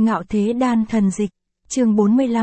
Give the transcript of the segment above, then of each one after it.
Ngạo Thế Đan Thần Dịch, chương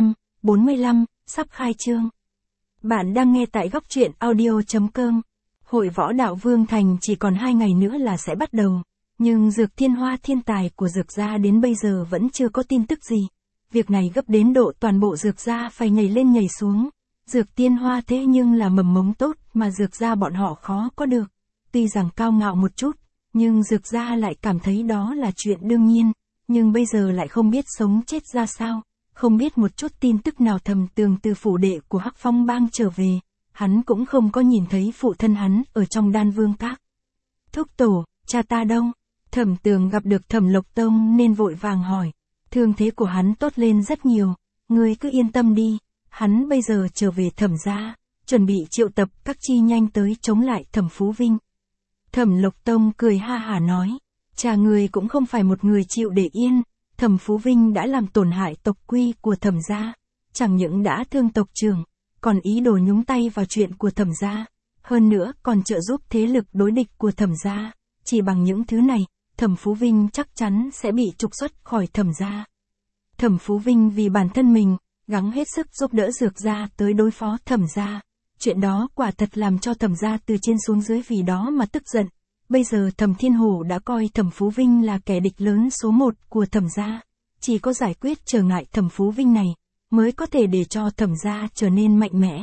45, sắp khai trương. Bạn đang nghe tại góc truyện audio.com. Hội võ đạo Vương Thành chỉ còn 2 ngày nữa là sẽ bắt đầu, nhưng Dược Thiên Hoa thiên tài của Dược gia đến bây giờ vẫn chưa có tin tức gì. Việc này gấp đến độ toàn bộ Dược gia phải nhảy lên nhảy xuống. Dược Thiên Hoa thế nhưng là mầm mống tốt mà Dược gia bọn họ khó có được. Tuy rằng cao ngạo một chút, nhưng Dược gia lại cảm thấy đó là chuyện đương nhiên, nhưng bây giờ lại không biết sống chết ra sao, không biết một chút tin tức nào. Thẩm Tường từ phủ đệ của Hắc Phong Bang trở về, hắn cũng không có nhìn thấy phụ thân hắn ở trong Đan Vương Các. Thúc tổ, cha ta đâu? Thẩm Tường gặp được Thẩm Lộc Tông nên vội vàng hỏi. Thương thế của hắn tốt lên rất nhiều, ngươi cứ yên tâm đi, hắn bây giờ trở về Thẩm gia, chuẩn bị triệu tập các chi nhanh tới chống lại Thẩm Phú Vinh. Thẩm Lộc Tông cười ha hả nói, cha người cũng không phải một người chịu để yên, Thẩm Phú Vinh đã làm tổn hại tộc quy của Thẩm gia, chẳng những đã thương tộc trưởng, còn ý đồ nhúng tay vào chuyện của Thẩm gia, hơn nữa còn trợ giúp thế lực đối địch của Thẩm gia, chỉ bằng những thứ này, Thẩm Phú Vinh chắc chắn sẽ bị trục xuất khỏi Thẩm gia. Thẩm Phú Vinh vì bản thân mình, gắng hết sức giúp đỡ Dược gia tới đối phó Thẩm gia. Chuyện đó quả thật làm cho Thẩm gia từ trên xuống dưới vì đó mà tức giận. Bây giờ Thẩm Thiên Hổ đã coi Thẩm Phú Vinh là kẻ địch lớn số 1 của Thẩm gia. Chỉ có giải quyết trở ngại Thẩm Phú Vinh này, mới có thể để cho Thẩm gia trở nên mạnh mẽ.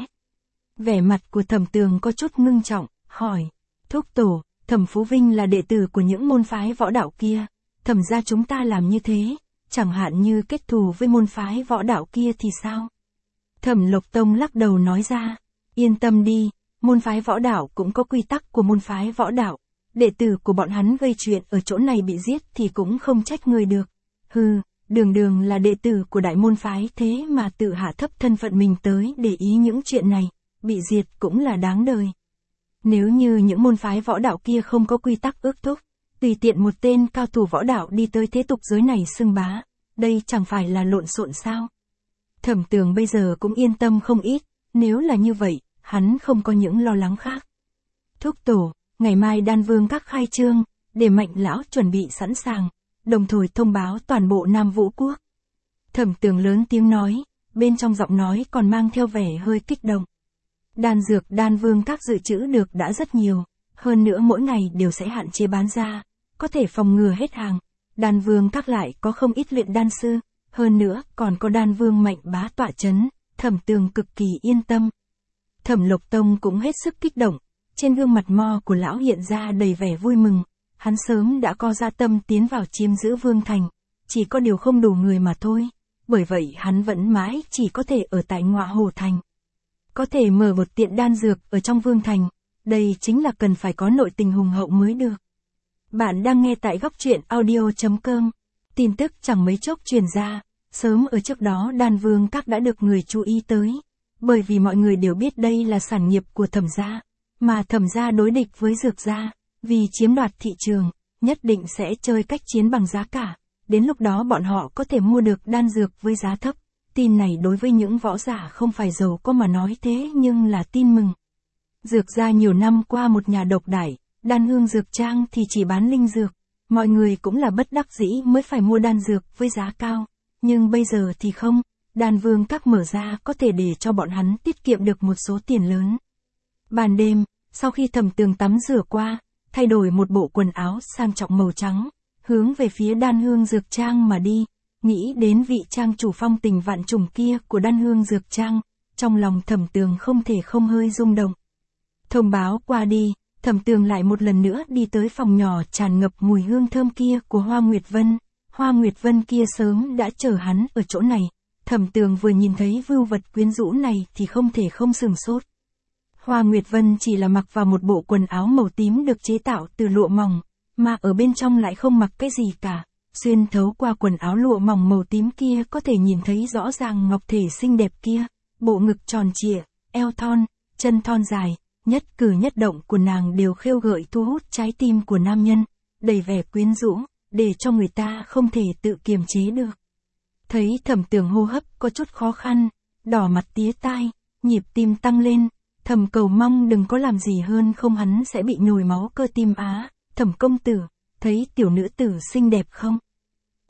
Vẻ mặt của Thẩm Tường có chút ngưng trọng, hỏi, thúc tổ, Thẩm Phú Vinh là đệ tử của những môn phái võ đạo kia, Thẩm gia chúng ta làm như thế, chẳng hạn như kết thù với môn phái võ đạo kia thì sao? Thẩm Lộc Tông lắc đầu nói ra, yên tâm đi, môn phái võ đạo cũng có quy tắc của môn phái võ đạo, đệ tử của bọn hắn gây chuyện ở chỗ này bị giết thì cũng không trách người được. Hừ, đường là đệ tử của đại môn phái thế mà tự hạ thấp thân phận mình tới để ý những chuyện này, bị diệt cũng là đáng đời. Nếu như những môn phái võ đạo kia không có quy tắc ước thúc, tùy tiện một tên cao thủ võ đạo đi tới thế tục giới này xưng bá, đây chẳng phải là lộn xộn sao? Thẩm Tường bây giờ cũng yên tâm không ít, nếu là như vậy, hắn không có những lo lắng khác. Thúc tổ, ngày mai Đan Vương Các khai trương, để Mạnh lão chuẩn bị sẵn sàng, đồng thời thông báo toàn bộ Nam Vũ Quốc. Thẩm Tường lớn tiếng nói, bên trong giọng nói còn mang theo vẻ hơi kích động. Đan dược Đan Vương Các dự trữ được đã rất nhiều, hơn nữa mỗi ngày đều sẽ hạn chế bán ra, có thể phòng ngừa hết hàng. Đan Vương Các lại có không ít luyện đan sư, hơn nữa còn có Đan Vương Mạnh bá tọa chấn, Thẩm Tường cực kỳ yên tâm. Thẩm Lộc Tông cũng hết sức kích động, trên gương mặt mo của lão hiện ra đầy vẻ vui mừng, hắn sớm đã có dạ tâm tiến vào chiếm giữ Vương Thành, chỉ có điều không đủ người mà thôi, bởi vậy hắn vẫn mãi chỉ có thể ở tại Ngọa Hổ Thành. Có thể mở một tiệm đan dược ở trong Vương Thành, đây chính là cần phải có nội tình hùng hậu mới được. Bạn đang nghe tại góc truyện audio.com. Tin tức chẳng mấy chốc truyền ra, sớm ở trước đó Đan Vương Các đã được người chú ý tới, bởi vì mọi người đều biết đây là sản nghiệp của Thẩm gia, mà Thẩm gia đối địch với Dược gia, vì chiếm đoạt thị trường, nhất định sẽ chơi cách chiến bằng giá cả, đến lúc đó bọn họ có thể mua được đan dược với giá thấp. Tin này đối với những võ giả không phải giàu có mà nói thế nhưng là tin mừng. Dược gia nhiều năm qua một nhà độc đại, Đan Hương Dược Trang thì chỉ bán linh dược, mọi người cũng là bất đắc dĩ mới phải mua đan dược với giá cao, nhưng bây giờ thì không, Đan Vương Các mở ra có thể để cho bọn hắn tiết kiệm được một số tiền lớn. Ban đêm, sau khi Thẩm Tường tắm rửa qua, thay đổi một bộ quần áo sang trọng màu trắng, hướng về phía Đan Hương Dược Trang mà đi, nghĩ đến vị trang chủ phong tình vạn trùng kia của Đan Hương Dược Trang, trong lòng Thẩm Tường không thể không hơi rung động. Thông báo qua đi, Thẩm Tường lại một lần nữa đi tới phòng nhỏ tràn ngập mùi hương thơm kia của Hoa Nguyệt Vân. Hoa Nguyệt Vân kia sớm đã chờ hắn ở chỗ này, Thẩm Tường vừa nhìn thấy vưu vật quyến rũ này thì không thể không sửng sốt. Hoa Nguyệt Vân chỉ là mặc vào một bộ quần áo màu tím được chế tạo từ lụa mỏng, mà ở bên trong lại không mặc cái gì cả. Xuyên thấu qua quần áo lụa mỏng màu tím kia có thể nhìn thấy rõ ràng ngọc thể xinh đẹp kia, bộ ngực tròn trịa, eo thon, chân thon dài, nhất cử nhất động của nàng đều khêu gợi thu hút trái tim của nam nhân, đầy vẻ quyến rũ, để cho người ta không thể tự kiềm chế được. Thấy Thẩm Tường hô hấp có chút khó khăn, đỏ mặt tía tai, nhịp tim tăng lên, Thẩm cầu mong đừng có làm gì hơn không hắn sẽ bị nhồi máu cơ tim á. Thẩm công tử, thấy tiểu nữ tử xinh đẹp không?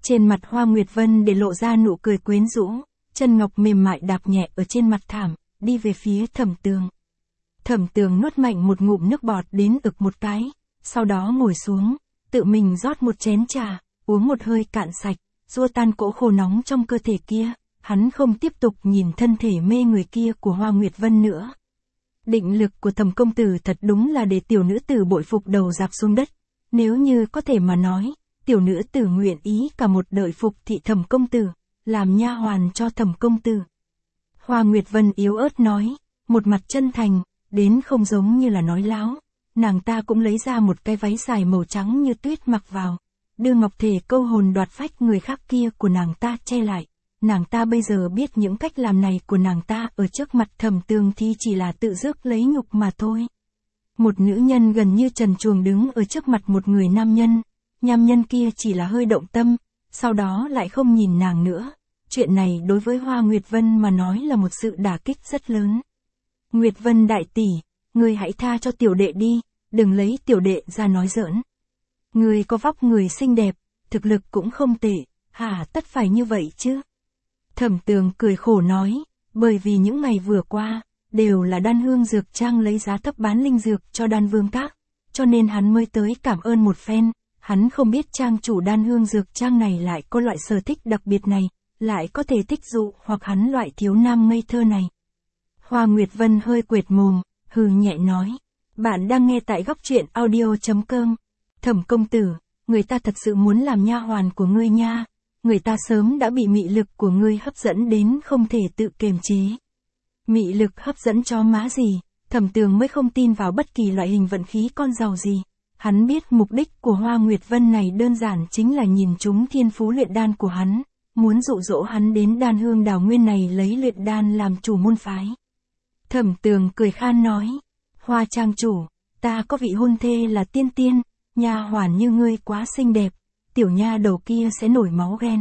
Trên mặt Hoa Nguyệt Vân để lộ ra nụ cười quyến rũ, chân ngọc mềm mại đạp nhẹ ở trên mặt thảm, đi về phía Thẩm Tường. Thẩm Tường nuốt mạnh một ngụm nước bọt đến ực một cái, sau đó ngồi xuống, tự mình rót một chén trà, uống một hơi cạn sạch, xua tan cỗ khô nóng trong cơ thể kia, hắn không tiếp tục nhìn thân thể mê người kia của Hoa Nguyệt Vân nữa. Định lực của Thẩm công tử thật đúng là để tiểu nữ tử bội phục đầu rạp xuống đất, nếu như có thể mà nói, tiểu nữ tử nguyện ý cả một đời phục thị Thẩm công tử, làm nha hoàn cho Thẩm công tử. Hoa Nguyệt Vân yếu ớt nói, một mặt chân thành, đến không giống như là nói láo. Nàng ta cũng lấy ra một cái váy dài màu trắng như tuyết mặc vào, đưa ngọc thể câu hồn đoạt phách người khác kia của nàng ta che lại. Nàng ta bây giờ biết những cách làm này của nàng ta ở trước mặt Thẩm Tường thì chỉ là tự rước lấy nhục mà thôi. Một nữ nhân gần như trần truồng đứng ở trước mặt một người nam nhân kia chỉ là hơi động tâm, sau đó lại không nhìn nàng nữa. Chuyện này đối với Hoa Nguyệt Vân mà nói là một sự đả kích rất lớn. Nguyệt Vân đại tỷ, ngươi hãy tha cho tiểu đệ đi, đừng lấy tiểu đệ ra nói giỡn. Ngươi có vóc người xinh đẹp, thực lực cũng không tệ, hả tất phải như vậy chứ? Thẩm Tường cười khổ nói, bởi vì những ngày vừa qua, đều là Đan Hương Dược Trang lấy giá thấp bán linh dược cho Đan Vương Các, cho nên hắn mới tới cảm ơn một phen. Hắn không biết trang chủ Đan Hương Dược Trang này lại có loại sở thích đặc biệt này, lại có thể thích dụ hoặc hắn loại thiếu nam ngây thơ này. Hoa Nguyệt Vân hơi quệt mồm, hừ nhẹ nói, bạn đang nghe tại góc truyện audio.com. Thẩm công tử, người ta thật sự muốn làm nha hoàn của ngươi nha, người ta sớm đã bị mị lực của ngươi hấp dẫn đến không thể tự kiềm chế. Mị lực hấp dẫn cho má gì, Thẩm Tường mới không tin vào bất kỳ loại hình vận khí con giàu gì. Hắn biết mục đích của Hoa Nguyệt Vân này đơn giản chính là nhìn trúng thiên phú luyện đan của hắn, muốn dụ dỗ hắn đến Đan Hương Đào Nguyên này lấy luyện đan làm chủ môn phái. Thẩm Tường cười khan nói, Hoa trang chủ, ta có vị hôn thê là tiên tiên, nha hoàn như ngươi quá xinh đẹp, tiểu nha đầu kia sẽ nổi máu ghen.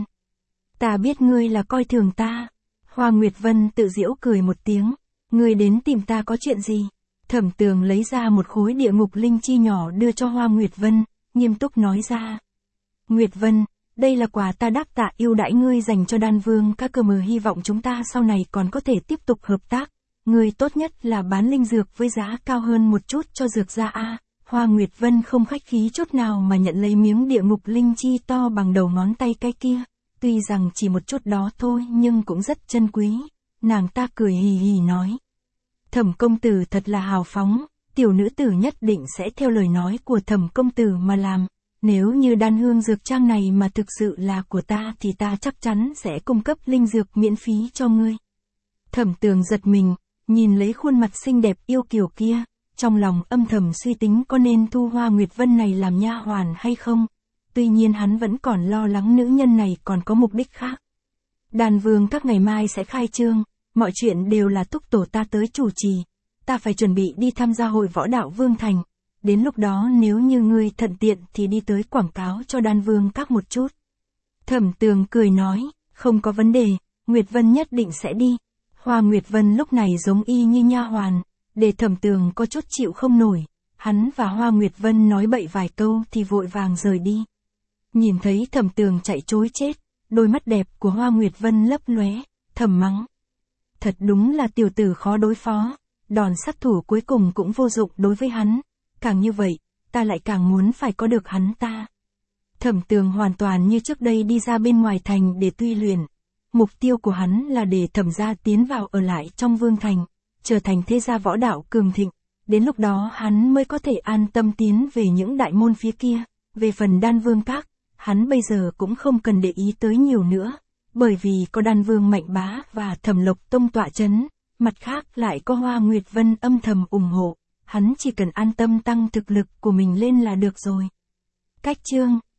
Ta biết ngươi là coi thường ta. Hoa Nguyệt Vân tự giễu cười một tiếng, ngươi đến tìm ta có chuyện gì? Thẩm Tường lấy ra một khối địa ngục linh chi nhỏ đưa cho Hoa Nguyệt Vân, nghiêm túc nói ra. Nguyệt Vân, đây là quà ta đáp tạ yêu đãi ngươi dành cho Đan Vương Các, cơ mờ hy vọng chúng ta sau này còn có thể tiếp tục hợp tác. Ngươi tốt nhất là bán linh dược với giá cao hơn một chút cho dược gia a. Hoa Nguyệt Vân không khách khí chút nào mà nhận lấy miếng địa ngục linh chi to bằng đầu ngón tay cái kia. Tuy rằng chỉ một chút đó thôi nhưng cũng rất chân quý. Nàng ta cười hì hì nói. Thẩm công tử thật là hào phóng, tiểu nữ tử nhất định sẽ theo lời nói của Thẩm công tử mà làm. Nếu như Đan Hương Dược Trang này mà thực sự là của ta thì ta chắc chắn sẽ cung cấp linh dược miễn phí cho ngươi. Thẩm Tường giật mình, nhìn lấy khuôn mặt xinh đẹp yêu kiều kia, trong lòng âm thầm suy tính có nên thu Hoa Nguyệt Vân này làm nha hoàn hay không. Tuy nhiên hắn vẫn còn lo lắng nữ nhân này còn có mục đích khác. Đan Vương Các ngày mai sẽ khai trương, mọi chuyện đều là thúc tổ ta tới chủ trì, ta phải chuẩn bị đi tham gia hội võ đạo Vương Thành. Đến lúc đó nếu như ngươi thuận tiện thì đi tới quảng cáo cho Đan Vương Các một chút. Thẩm Tường cười nói, không có vấn đề, Nguyệt Vân nhất định sẽ đi. Hoa Nguyệt Vân lúc này giống y như nha hoàn, để Thẩm Tường có chút chịu không nổi. Hắn và Hoa Nguyệt Vân nói bậy vài câu thì vội vàng rời đi. Nhìn thấy Thẩm Tường chạy trối chết, đôi mắt đẹp của Hoa Nguyệt Vân lấp lóe, thầm mắng. Thật đúng là tiểu tử khó đối phó, đòn sát thủ cuối cùng cũng vô dụng đối với hắn. Càng như vậy, ta lại càng muốn phải có được hắn ta. Thẩm Tường hoàn toàn như trước đây đi ra bên ngoài thành để tuy luyện. Mục tiêu của hắn là để Thẩm gia tiến vào ở lại trong Vương Thành, trở thành thế gia võ đạo cường thịnh. Đến lúc đó hắn mới có thể an tâm tiến về những đại môn phía kia. Về phần Đan Vương Các, hắn bây giờ cũng không cần để ý tới nhiều nữa. Bởi vì có Đan Vương Mạnh Bá và Thẩm Lộc Tông tọa chấn, mặt khác lại có Hoa Nguyệt Vân âm thầm ủng hộ. Hắn chỉ cần an tâm tăng thực lực của mình lên là được rồi. Cách chương